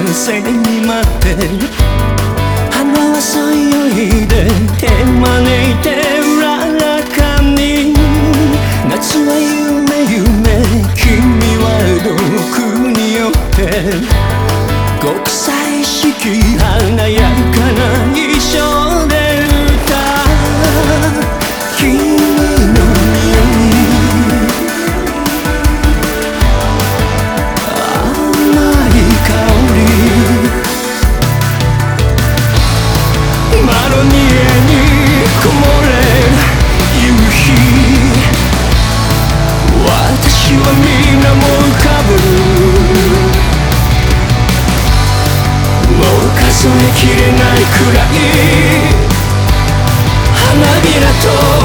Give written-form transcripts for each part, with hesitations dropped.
せに待って花はそよいで手招いて裏中に夏は夢夢君は毒によって国際式華やかな衣装で歌う君の匂い私は皆も浮かぶもう数えきれないくらい花びら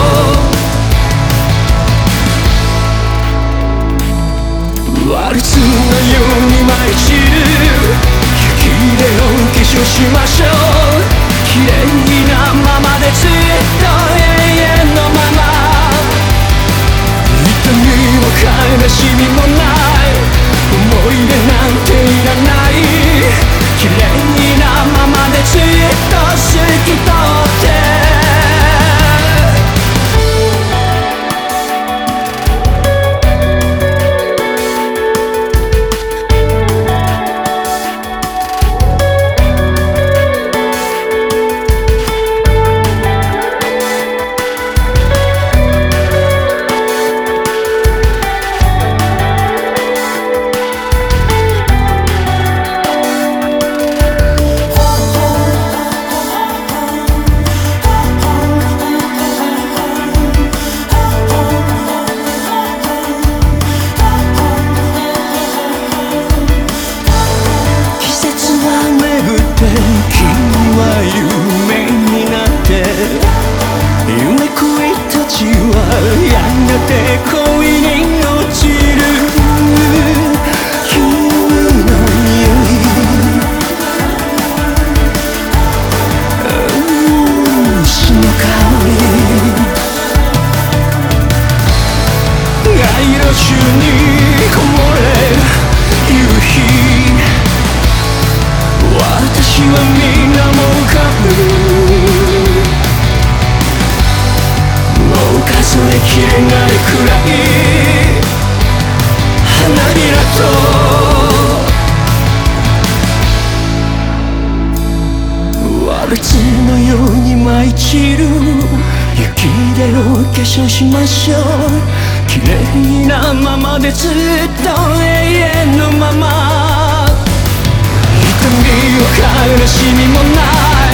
とワルツのように舞い散る雪でお化粧しましょう綺麗なままでずっと永遠のまま痛みも悲しみもない思い出なんていらない綺麗なままでずっと透き通って別のように舞い散る雪でお化粧しましょう綺麗なままでずっと永遠のまま痛みも悲しみもない